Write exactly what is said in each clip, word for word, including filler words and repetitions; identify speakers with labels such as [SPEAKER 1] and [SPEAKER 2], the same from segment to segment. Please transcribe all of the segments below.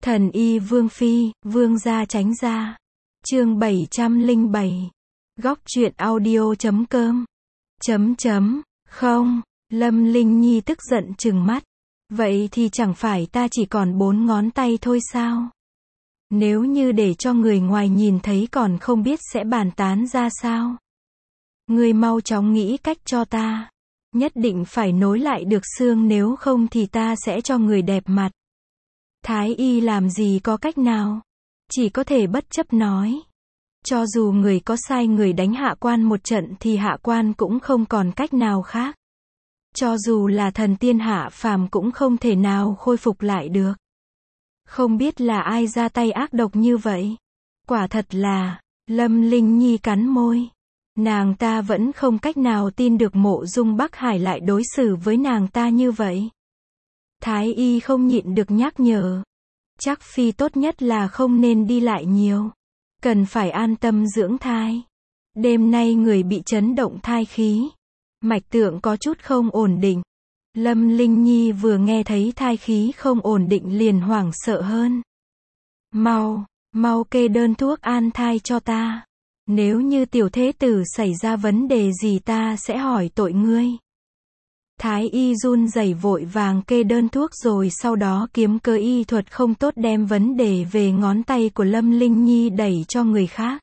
[SPEAKER 1] Thần y Vương Phi, Vương gia tránh ra. Chương bảy trăm lẻ bảy. Góc truyện audio chấm com. Chấm chấm, không, Lâm Linh Nhi tức giận trừng mắt. Vậy thì chẳng phải ta chỉ còn bốn ngón tay thôi sao? Nếu như để cho người ngoài nhìn thấy còn không biết sẽ bàn tán ra sao? Ngươi mau chóng nghĩ cách cho ta. Nhất định phải nối lại được xương, nếu không thì ta sẽ cho người đẹp mặt. Thái y làm gì có cách nào? Chỉ có thể bất chấp nói. Cho dù người có sai người đánh hạ quan một trận thì hạ quan cũng không còn cách nào khác. Cho dù là thần tiên hạ phàm cũng không thể nào khôi phục lại được. Không biết là ai ra tay ác độc như vậy. Quả thật là, Lâm Linh Nhi cắn môi. Nàng ta vẫn không cách nào tin được Mộ Dung Bắc Hải lại đối xử với nàng ta như vậy. Thái y không nhịn được nhắc nhở. Chắc phi tốt nhất là không nên đi lại nhiều. Cần phải an tâm dưỡng thai. Đêm nay người bị chấn động thai khí. Mạch tượng có chút không ổn định. Lâm Linh Nhi vừa nghe thấy thai khí không ổn định liền hoảng sợ hơn. Mau, mau kê đơn thuốc an thai cho ta. Nếu như tiểu thế tử xảy ra vấn đề gì ta sẽ hỏi tội ngươi. Thái y run rẩy vội vàng kê đơn thuốc rồi sau đó kiếm cớ y thuật không tốt đem vấn đề về ngón tay của Lâm Linh Nhi đẩy cho người khác.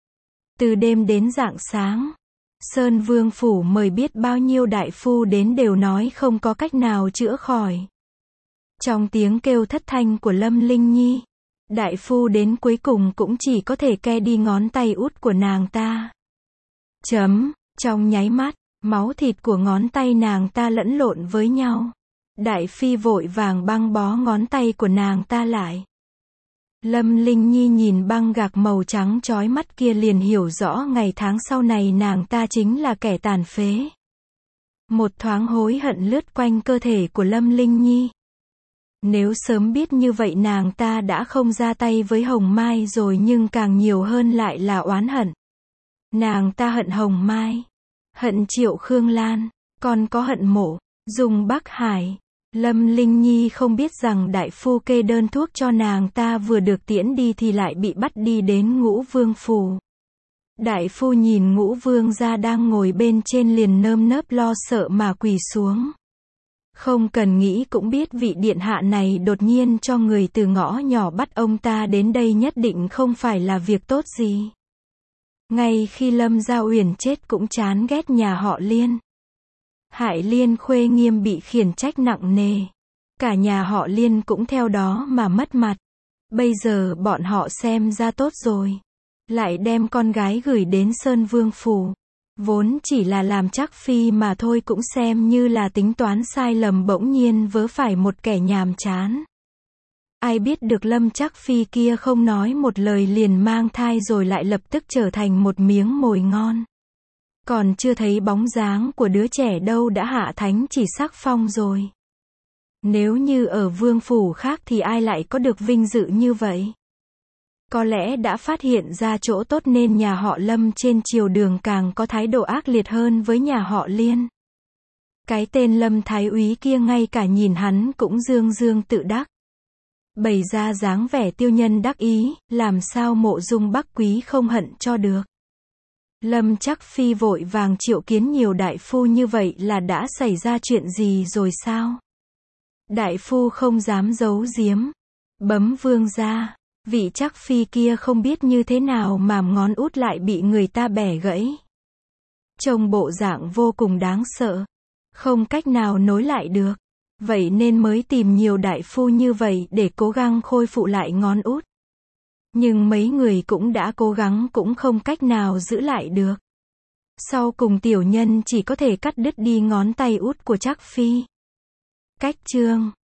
[SPEAKER 1] Từ đêm đến rạng sáng, Sơn Vương Phủ mời biết bao nhiêu đại phu đến đều nói không có cách nào chữa khỏi. Trong tiếng kêu thất thanh của Lâm Linh Nhi, đại phu đến cuối cùng cũng chỉ có thể ke đi ngón tay út của nàng ta. Chấm, trong nháy mắt, máu thịt của ngón tay nàng ta lẫn lộn với nhau. Đại phi vội vàng băng bó ngón tay của nàng ta lại. Lâm Linh Nhi nhìn băng gạc màu trắng chói mắt kia liền hiểu rõ ngày tháng sau này nàng ta chính là kẻ tàn phế. Một thoáng hối hận lướt quanh cơ thể của Lâm Linh Nhi. Nếu sớm biết như vậy nàng ta đã không ra tay với Hồng Mai rồi, nhưng càng nhiều hơn lại là oán hận. Nàng ta hận Hồng Mai, hận Triệu Khương Lan, còn có hận Mộ Dung Bắc Hải. Lâm Linh Nhi không biết rằng đại phu kê đơn thuốc cho nàng ta vừa được tiễn đi thì lại bị bắt đi đến Ngũ Vương Phủ. Đại phu nhìn Ngũ Vương gia đang ngồi bên trên liền nơm nớp lo sợ mà quỳ xuống. Không cần nghĩ cũng biết vị điện hạ này đột nhiên cho người từ ngõ nhỏ bắt ông ta đến đây nhất định không phải là việc tốt gì. Ngay khi Lâm Gia Uyển chết cũng chán ghét nhà họ Liên. Hải Liên Khuê Nghiêm bị khiển trách nặng nề. Cả nhà họ Liên cũng theo đó mà mất mặt. Bây giờ bọn họ xem ra tốt rồi. Lại đem con gái gửi đến Sơn Vương Phủ. Vốn chỉ là làm chắc phi mà thôi cũng xem như là tính toán sai lầm, bỗng nhiên vớ phải một kẻ nhàm chán. Ai biết được Lâm Chắc Phi kia không nói một lời liền mang thai rồi lại lập tức trở thành một miếng mồi ngon. Còn chưa thấy bóng dáng của đứa trẻ đâu đã hạ thánh chỉ sắc phong rồi. Nếu như ở vương phủ khác thì ai lại có được vinh dự như vậy? Có lẽ đã phát hiện ra chỗ tốt nên nhà họ Lâm trên triều đường càng có thái độ ác liệt hơn với nhà họ Liên. Cái tên Lâm Thái Úy kia ngay cả nhìn hắn cũng dương dương tự đắc. Bày ra dáng vẻ tiêu nhân đắc ý, làm sao Mộ Dung Bắc Quý không hận cho được. Lâm Chắc Phi vội vàng triệu kiến nhiều đại phu như vậy là đã xảy ra chuyện gì rồi sao? Đại phu không dám giấu giếm. Bấm vương ra. Vị Chắc Phi kia không biết như thế nào mà ngón út lại bị người ta bẻ gãy. Trông bộ dạng vô cùng đáng sợ. Không cách nào nối lại được. Vậy nên mới tìm nhiều đại phu như vậy để cố gắng khôi phục lại ngón út. Nhưng mấy người cũng đã cố gắng cũng không cách nào giữ lại được. Sau cùng tiểu nhân chỉ có thể cắt đứt đi ngón tay út của Chắc Phi. Cách chương